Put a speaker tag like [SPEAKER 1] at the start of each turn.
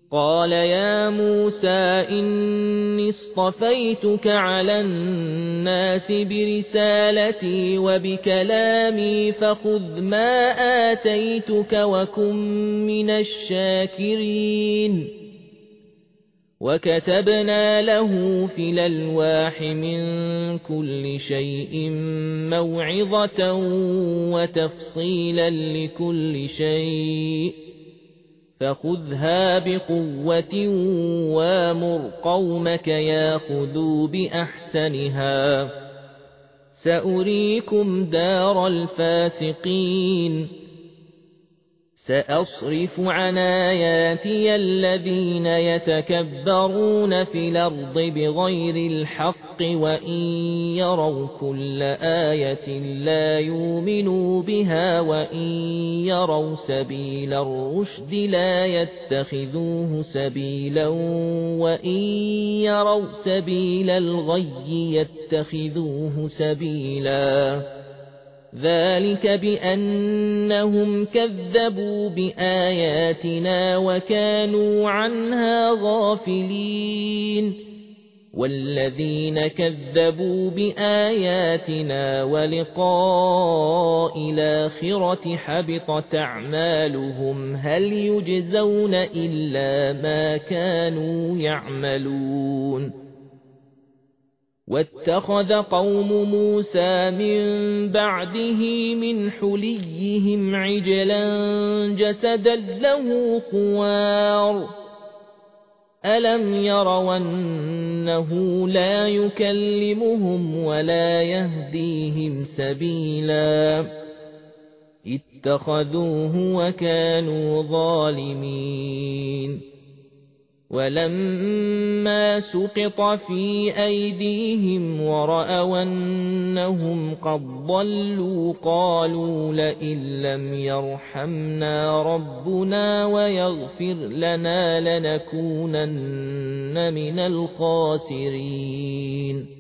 [SPEAKER 1] قال يا موسى إني اصطفيتك على الناس برسالتي وبكلامي فخذ ما آتيتك وكن من الشاكرين وكتبنا له في الألواح من كل شيء موعظة وتفصيلا لكل شيء فخذها بقوة وامر قومك ياخذوا بأحسنها سأريكم دار الفاسقين سأصرف عن آياتي الذين يتكبرون في الأرض بغير الحق وإن يروا كل آية لا يؤمنوا بها وإن يروا سبيل الرشد لا يتخذوه سبيلا وإن يروا سبيل الغي يتخذوه سبيلا ذلك بأنهم كذبوا بآياتنا وكانوا عنها غافلين والذين كذبوا بآياتنا ولقاء الآخرة حبطت أعمالهم هل يجزون إلا ما كانوا يعملون واتخذ قوم موسى من بعده من حليهم عجلا جسدا له خوار ألم يروا أنه لا يكلمهم ولا يهديهم سبيلا اتخذوه وكانوا ظالمين ولما سقط في أيديهم ورأوا أنهم قد ضلوا قالوا لئن لم يرحمنا ربنا ويغفر لنا لنكونن من الخاسرين